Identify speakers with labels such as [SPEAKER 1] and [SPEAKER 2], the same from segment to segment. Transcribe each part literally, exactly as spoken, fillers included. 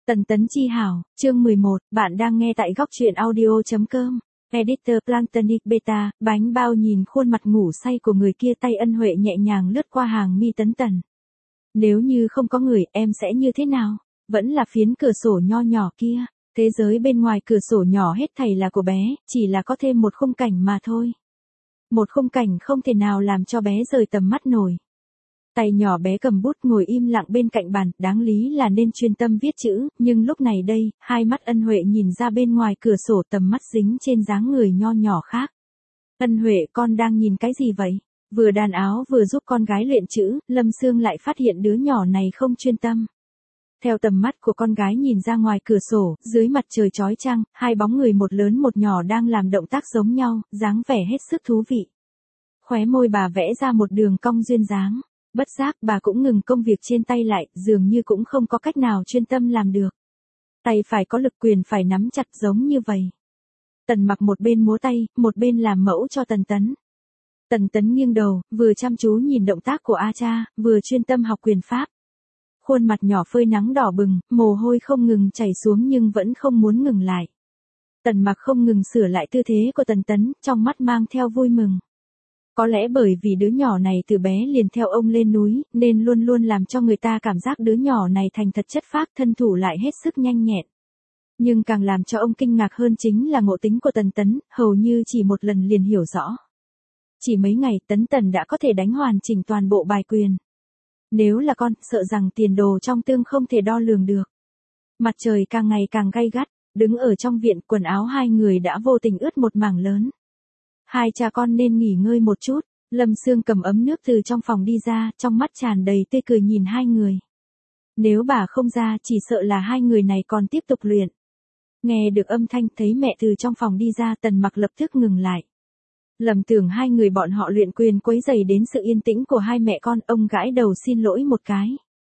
[SPEAKER 1] Tần Tấn Chi hảo, chương mười một, bạn đang nghe tại góc truyện audio.com. Editor Plantonic Beta, bánh bao nhìn khuôn mặt ngủ say của người kia, tay Ân Huệ nhẹ nhàng lướt qua hàng mi Tấn Tần. Nếu như không có người, em sẽ như thế nào? Vẫn là phiến cửa sổ nho nhỏ kia. Thế giới bên ngoài cửa sổ nhỏ hết thảy là của bé, chỉ là có thêm một khung cảnh mà thôi. Một khung cảnh không thể nào làm cho bé rời tầm mắt nổi. Tay nhỏ bé cầm bút ngồi im lặng bên cạnh bàn, đáng lý là nên chuyên tâm viết chữ, nhưng lúc này đây, hai mắt Ân Huệ nhìn ra bên ngoài cửa sổ, tầm mắt dính trên dáng người nho nhỏ khác. Ân Huệ, con đang nhìn cái gì vậy? Vừa đan áo vừa giúp con gái luyện chữ, Lâm Sương lại phát hiện đứa nhỏ này không chuyên tâm. Theo tầm mắt của con gái nhìn ra ngoài cửa sổ, dưới mặt trời chói chang, hai bóng người một lớn một nhỏ đang làm động tác giống nhau, dáng vẻ hết sức thú vị. Khóe môi bà vẽ ra một đường cong duyên dáng. Bất giác bà cũng ngừng công việc trên tay lại, dường như cũng không có cách nào chuyên tâm làm được. Tay phải có lực, quyền phải nắm chặt giống như vậy. Tần Mặc một bên múa tay, một bên làm mẫu cho Tần Tấn. Tần Tấn nghiêng đầu, vừa chăm chú nhìn động tác của A Cha, vừa chuyên tâm học quyền pháp. Khuôn mặt nhỏ phơi nắng đỏ bừng, mồ hôi không ngừng chảy xuống nhưng vẫn không muốn ngừng lại. Tần Mặc không ngừng sửa lại tư thế của Tần Tấn, trong mắt mang theo vui mừng. Có lẽ bởi vì đứa nhỏ này từ bé liền theo ông lên núi, nên luôn luôn làm cho người ta cảm giác đứa nhỏ này thành thật chất phác, thân thủ lại hết sức nhanh nhẹn. Nhưng càng làm cho ông kinh ngạc hơn chính là ngộ tính của Tần Tấn, hầu như chỉ một lần liền hiểu rõ. Chỉ mấy ngày, Tấn Tần đã có thể đánh hoàn chỉnh toàn bộ bài quyền. Nếu là con, sợ rằng tiền đồ trong tương không thể đo lường được. Mặt trời càng ngày càng gay gắt, đứng ở trong viện, quần áo hai người đã vô tình ướt một mảng lớn. Hai cha con nên nghỉ ngơi một chút. Lâm Sương cầm ấm nước từ trong phòng đi ra, trong mắt tràn đầy tươi cười nhìn hai người. Nếu bà không ra, chỉ sợ là hai người này còn tiếp tục luyện. Nghe được âm thanh, thấy mẹ từ trong phòng đi ra, Tần Mặc lập tức ngừng lại. Lầm tưởng hai người bọn họ luyện quyền quấy rầy đến sự yên tĩnh của hai mẹ con, ông gãi đầu xin lỗi một cái.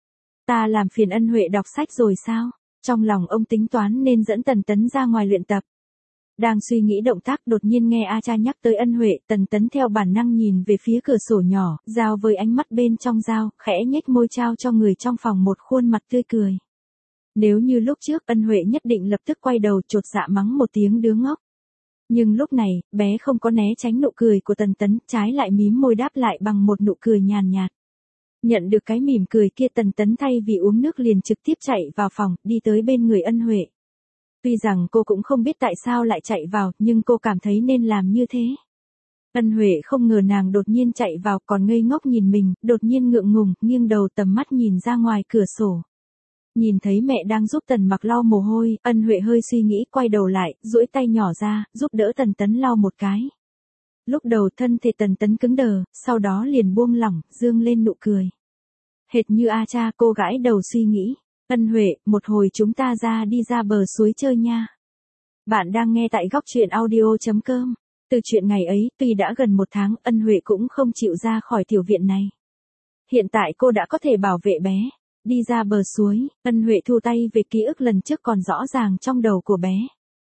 [SPEAKER 1] Ta làm phiền Ân Huệ đọc sách rồi sao? Trong lòng ông tính toán nên dẫn Tần Tấn ra ngoài luyện tập. Đang suy nghĩ động tác, đột nhiên nghe A Cha nhắc tới Ân Huệ, Tần Tấn theo bản năng nhìn về phía cửa sổ nhỏ, giao với ánh mắt bên trong giao, khẽ nhếch môi trao cho người trong phòng một khuôn mặt tươi cười. Nếu như lúc trước, Ân Huệ nhất định lập tức quay đầu chột dạ mắng một tiếng đứa ngốc. Nhưng lúc này, bé không có né tránh nụ cười của Tần Tấn, trái lại mím môi đáp lại bằng một nụ cười nhàn nhạt. Nhận được cái mỉm cười kia, Tần Tấn thay vì uống nước liền trực tiếp chạy vào phòng, đi tới bên người Ân Huệ. Tuy rằng cô cũng không biết tại sao lại chạy vào, nhưng cô cảm thấy nên làm như thế. Ân Huệ không ngờ nàng đột nhiên chạy vào, còn ngây ngốc nhìn mình, đột nhiên ngượng ngùng, nghiêng đầu tầm mắt nhìn ra ngoài cửa sổ. Nhìn thấy mẹ đang giúp Tần Mặc lau mồ hôi, Ân Huệ hơi suy nghĩ, quay đầu lại, duỗi tay nhỏ ra, giúp đỡ Tần Tấn lau một cái. Lúc đầu thân thể Tần Tấn cứng đờ, sau đó liền buông lỏng, dương lên nụ cười. Hệt như A Cha, cô gãi đầu suy nghĩ. Ân Huệ, một hồi chúng ta ra đi ra bờ suối chơi nha. Bạn đang nghe tại góc truyện audio.com. Từ chuyện ngày ấy, tuy đã gần một tháng, Ân Huệ cũng không chịu ra khỏi tiểu viện này. Hiện tại cô đã có thể bảo vệ bé. Đi ra bờ suối, Ân Huệ thu tay về, ký ức lần trước còn rõ ràng trong đầu của bé.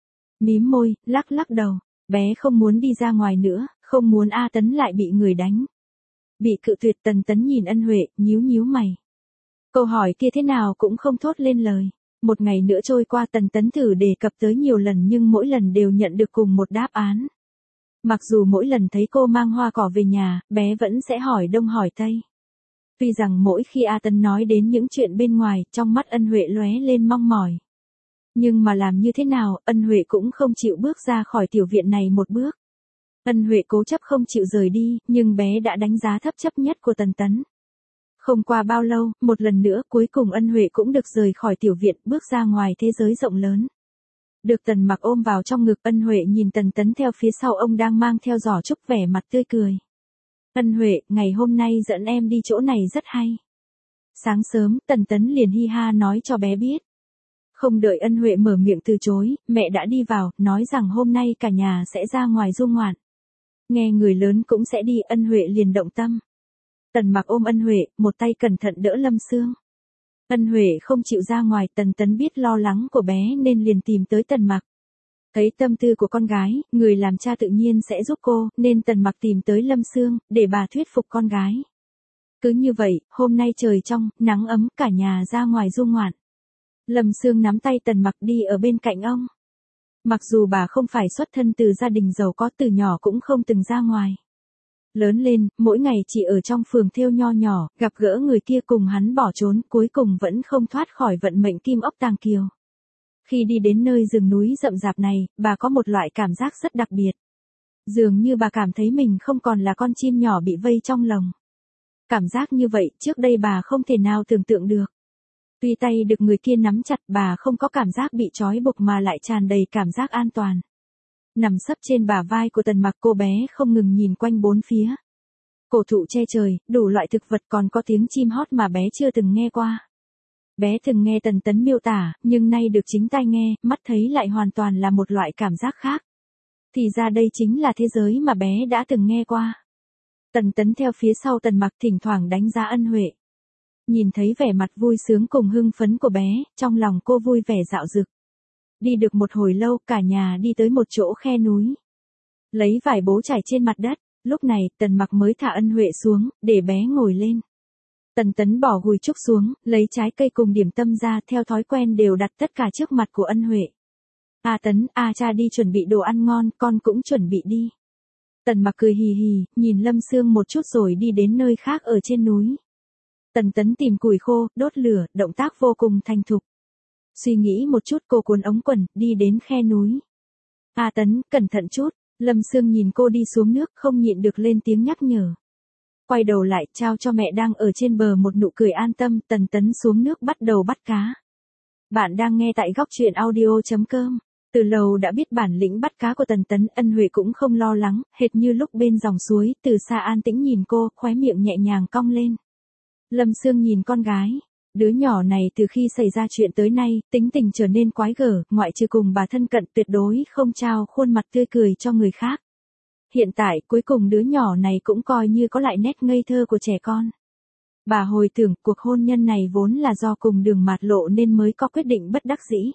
[SPEAKER 1] Mím môi, lắc lắc đầu. Bé không muốn đi ra ngoài nữa, không muốn A Tấn lại bị người đánh. Bị cự tuyệt, Tần Tấn nhìn Ân Huệ, nhíu nhíu mày. Câu hỏi kia thế nào cũng không thốt lên lời. Một ngày nữa trôi qua, Tần Tấn thử đề cập tới nhiều lần nhưng mỗi lần đều nhận được cùng một đáp án. Mặc dù mỗi lần thấy cô mang hoa cỏ về nhà, bé vẫn sẽ hỏi đông hỏi tây. Tuy rằng mỗi khi A Tấn nói đến những chuyện bên ngoài, trong mắt Ân Huệ lóe lên mong mỏi. Nhưng mà làm như thế nào, Ân Huệ cũng không chịu bước ra khỏi tiểu viện này một bước. Ân Huệ cố chấp không chịu rời đi, nhưng bé đã đánh giá thấp chấp nhất của Tần Tấn. Không qua bao lâu, một lần nữa cuối cùng Ân Huệ cũng được rời khỏi tiểu viện, bước ra ngoài thế giới rộng lớn. Được Tần Mặc ôm vào trong ngực, Ân Huệ nhìn Tần Tấn theo phía sau ông đang mang theo giỏ trúc, vẻ mặt tươi cười. Ân Huệ, ngày hôm nay dẫn em đi chỗ này rất hay. Sáng sớm, Tần Tấn liền hi ha nói cho bé biết. Không đợi Ân Huệ mở miệng từ chối, mẹ đã đi vào, nói rằng hôm nay cả nhà sẽ ra ngoài du ngoạn. Nghe người lớn cũng sẽ đi, Ân Huệ liền động tâm. Tần Mặc ôm Ân Huệ, một tay cẩn thận đỡ Lâm Sương. Ân Huệ không chịu ra ngoài, Tần Tấn biết lo lắng của bé nên liền tìm tới Tần Mặc. Thấy tâm tư của con gái, người làm cha tự nhiên sẽ giúp cô, nên Tần Mặc tìm tới Lâm Sương, để bà thuyết phục con gái. Cứ như vậy, hôm nay trời trong, nắng ấm, cả nhà ra ngoài du ngoạn. Lâm Sương nắm tay Tần Mặc đi ở bên cạnh ông. Mặc dù bà không phải xuất thân từ gia đình giàu có, từ nhỏ cũng không từng ra ngoài. Lớn lên, mỗi ngày chỉ ở trong phường thêu nho nhỏ, gặp gỡ người kia cùng hắn bỏ trốn, cuối cùng vẫn không thoát khỏi vận mệnh kim ốc tàng kiều. Khi đi đến nơi rừng núi rậm rạp này, bà có một loại cảm giác rất đặc biệt. Dường như bà cảm thấy mình không còn là con chim nhỏ bị vây trong lồng. Cảm giác như vậy, trước đây bà không thể nào tưởng tượng được. Tuy tay được người kia nắm chặt, bà không có cảm giác bị trói buộc mà lại tràn đầy cảm giác an toàn. Nằm sấp trên bả vai của Tần Mặc, cô bé không ngừng nhìn quanh bốn phía. Cổ thụ che trời, đủ loại thực vật, còn có tiếng chim hót mà bé chưa từng nghe qua. Bé từng nghe Tần Tấn miêu tả, nhưng nay được chính tai nghe, mắt thấy lại hoàn toàn là một loại cảm giác khác. Thì ra đây chính là thế giới mà bé đã từng nghe qua. Tần Tấn theo phía sau Tần Mặc, thỉnh thoảng đánh giá Ân Huệ. Nhìn thấy vẻ mặt vui sướng cùng hưng phấn của bé, trong lòng cô vui vẻ dạo dực. Đi được một hồi lâu, cả nhà đi tới một chỗ khe núi. Lấy vải bố trải trên mặt đất, lúc này Tần Mặc mới thả Ân Huệ xuống, để bé ngồi lên. Tần Tấn bỏ gùi trúc xuống, lấy trái cây cùng điểm tâm ra, theo thói quen đều đặt tất cả trước mặt của Ân Huệ. A Tấn, a cha đi chuẩn bị đồ ăn ngon, con cũng chuẩn bị đi. Tần Mặc cười hì hì, nhìn Lâm Sương một chút rồi đi đến nơi khác ở trên núi. Tần Tấn tìm củi khô, đốt lửa, động tác vô cùng thành thục. Suy nghĩ một chút, cô cuốn ống quần, đi đến khe núi. A Tấn, cẩn thận chút. Lâm Sương nhìn cô đi xuống nước, không nhịn được lên tiếng nhắc nhở. Quay đầu lại, trao cho mẹ đang ở trên bờ một nụ cười an tâm. Tần Tấn xuống nước bắt đầu bắt cá. Bạn đang nghe tại góc truyện audio chấm com. Từ lâu đã biết bản lĩnh bắt cá của Tần Tấn, Ân Huệ cũng không lo lắng, hệt như lúc bên dòng suối, từ xa an tĩnh nhìn cô, khóe miệng nhẹ nhàng cong lên. Lâm Sương nhìn con gái. Đứa nhỏ này từ khi xảy ra chuyện tới nay, tính tình trở nên quái gở, ngoại trừ cùng bà thân cận tuyệt đối không trao khuôn mặt tươi cười cho người khác. Hiện tại, cuối cùng đứa nhỏ này cũng coi như có lại nét ngây thơ của trẻ con. Bà hồi tưởng cuộc hôn nhân này vốn là do cùng đường mạt lộ nên mới có quyết định bất đắc dĩ.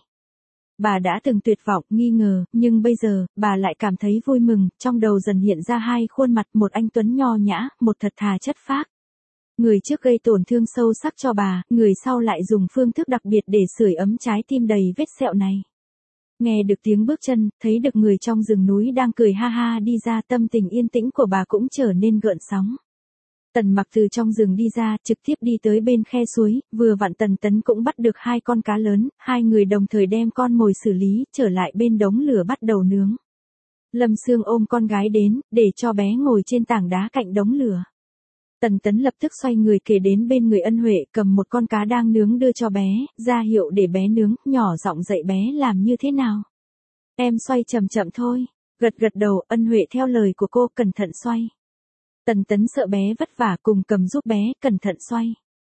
[SPEAKER 1] Bà đã từng tuyệt vọng, nghi ngờ, nhưng bây giờ, bà lại cảm thấy vui mừng, trong đầu dần hiện ra hai khuôn mặt, một anh tuấn nho nhã, một thật thà chất phác. Người trước gây tổn thương sâu sắc cho bà, người sau lại dùng phương thức đặc biệt để sưởi ấm trái tim đầy vết sẹo này. Nghe được tiếng bước chân, thấy được người trong rừng núi đang cười ha ha đi ra, tâm tình yên tĩnh của bà cũng trở nên gợn sóng. Tần Mặc từ trong rừng đi ra, trực tiếp đi tới bên khe suối, vừa vặn Tần Tấn cũng bắt được hai con cá lớn, hai người đồng thời đem con mồi xử lý, trở lại bên đống lửa bắt đầu nướng. Lâm Sương ôm con gái đến, để cho bé ngồi trên tảng đá cạnh đống lửa. Tần Tấn lập tức xoay người kề đến bên người Ân Huệ, cầm một con cá đang nướng đưa cho bé, ra hiệu để bé nướng, nhỏ giọng dạy bé làm như thế nào. Em xoay chậm chậm thôi. Gật gật đầu, Ân Huệ theo lời của cô, cẩn thận xoay. Tần Tấn sợ bé vất vả, cùng cầm giúp bé, cẩn thận xoay.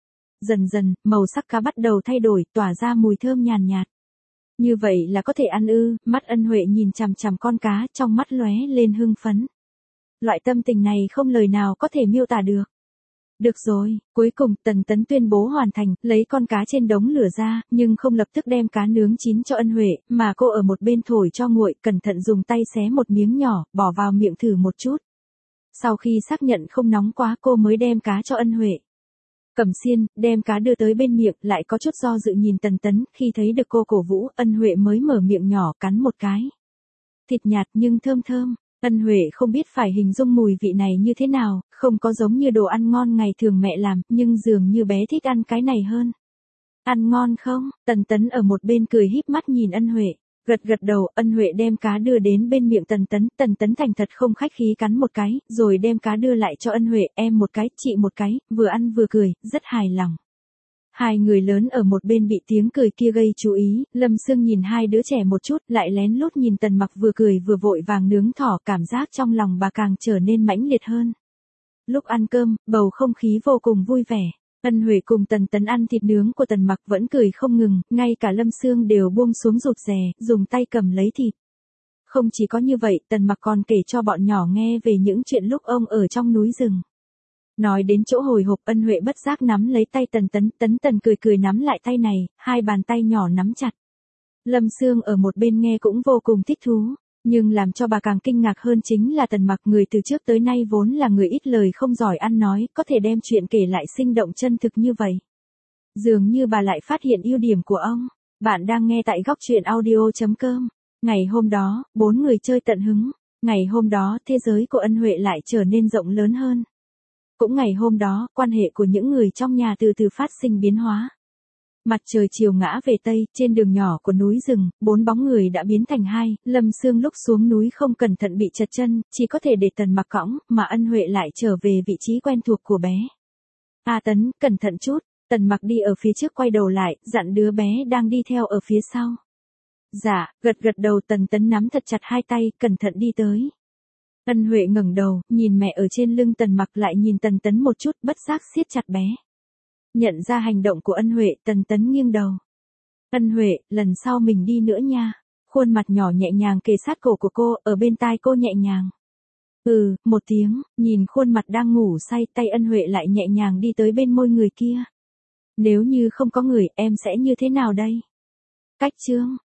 [SPEAKER 1] Dần dần, màu sắc cá bắt đầu thay đổi, tỏa ra mùi thơm nhàn nhạt. Như vậy là có thể ăn ư? Mắt Ân Huệ nhìn chằm chằm con cá, trong mắt lóe lên hưng phấn. Loại tâm tình này không lời nào có thể miêu tả được. Được rồi, cuối cùng Tần Tấn tuyên bố hoàn thành, lấy con cá trên đống lửa ra, nhưng không lập tức đem cá nướng chín cho Ân Huệ, mà cô ở một bên thổi cho nguội, cẩn thận dùng tay xé một miếng nhỏ, bỏ vào miệng thử một chút. Sau khi xác nhận không nóng quá, cô mới đem cá cho Ân Huệ. Cầm xiên, đem cá đưa tới bên miệng, lại có chút do dự nhìn Tần Tấn, khi thấy được cô cổ vũ, Ân Huệ mới mở miệng nhỏ cắn một cái. Thịt nhạt nhưng thơm thơm. Ân Huệ không biết phải hình dung mùi vị này như thế nào, không có giống như đồ ăn ngon ngày thường mẹ làm, nhưng dường như bé thích ăn cái này hơn. Ăn ngon không? Tần Tấn ở một bên cười híp mắt nhìn Ân Huệ. Gật gật đầu, Ân Huệ đem cá đưa đến bên miệng Tần Tấn, Tần Tấn thành thật không khách khí cắn một cái, rồi đem cá đưa lại cho Ân Huệ, em một cái, chị một cái, vừa ăn vừa cười, rất hài lòng. Hai người lớn ở một bên bị tiếng cười kia gây chú ý, Lâm Sương nhìn hai đứa trẻ một chút, lại lén lút nhìn Tần Mặc vừa cười vừa vội vàng nướng thỏ, cảm giác trong lòng bà càng trở nên mãnh liệt hơn. Lúc ăn cơm, bầu không khí vô cùng vui vẻ. Ân Huệ cùng Tần Tấn ăn thịt nướng của Tần Mặc vẫn cười không ngừng, ngay cả Lâm Sương đều buông xuống rụt rè, dùng tay cầm lấy thịt. Không chỉ có như vậy, Tần Mặc còn kể cho bọn nhỏ nghe về những chuyện lúc ông ở trong núi rừng. Nói đến chỗ hồi hộp, Ân Huệ bất giác nắm lấy tay Tần Tấn, Tấn Tần cười cười nắm lại tay này, hai bàn tay nhỏ nắm chặt. Lâm Sương ở một bên nghe cũng vô cùng thích thú, nhưng làm cho bà càng kinh ngạc hơn chính là Tần Mặc, người từ trước tới nay vốn là người ít lời không giỏi ăn nói, có thể đem chuyện kể lại sinh động chân thực như vậy. Dường như bà lại phát hiện ưu điểm của ông. Bạn đang nghe tại góc truyện audio.com. Ngày hôm đó, bốn người chơi tận hứng. Ngày hôm đó, thế giới của Ân Huệ lại trở nên rộng lớn hơn. Cũng ngày hôm đó, quan hệ của những người trong nhà từ từ phát sinh biến hóa. Mặt trời chiều ngã về tây, trên đường nhỏ của núi rừng, bốn bóng người đã biến thành hai. Lâm Sương lúc xuống núi không cẩn thận bị trật chân, chỉ có thể để Tần Mặc cõng, mà Ân Huệ lại trở về vị trí quen thuộc của bé. A Tấn, cẩn thận chút. Tần Mặc đi ở phía trước quay đầu lại, dặn đứa bé đang đi theo ở phía sau. Dạ, gật gật đầu. Tần Tấn nắm thật chặt hai tay, cẩn thận đi tới. Ân Huệ ngẩng đầu, nhìn mẹ ở trên lưng Tần Mặc lại nhìn Tần Tấn một chút, bất giác siết chặt bé. Nhận ra hành động của Ân Huệ, Tần Tấn nghiêng đầu. Ân Huệ, lần sau mình đi nữa nha. Khuôn mặt nhỏ nhẹ nhàng kề sát cổ của cô, ở bên tai cô nhẹ nhàng. Ừ, một tiếng, nhìn khuôn mặt đang ngủ say, tay Ân Huệ lại nhẹ nhàng đi tới bên môi người kia. Nếu như không có người, em sẽ như thế nào đây? Cách chương.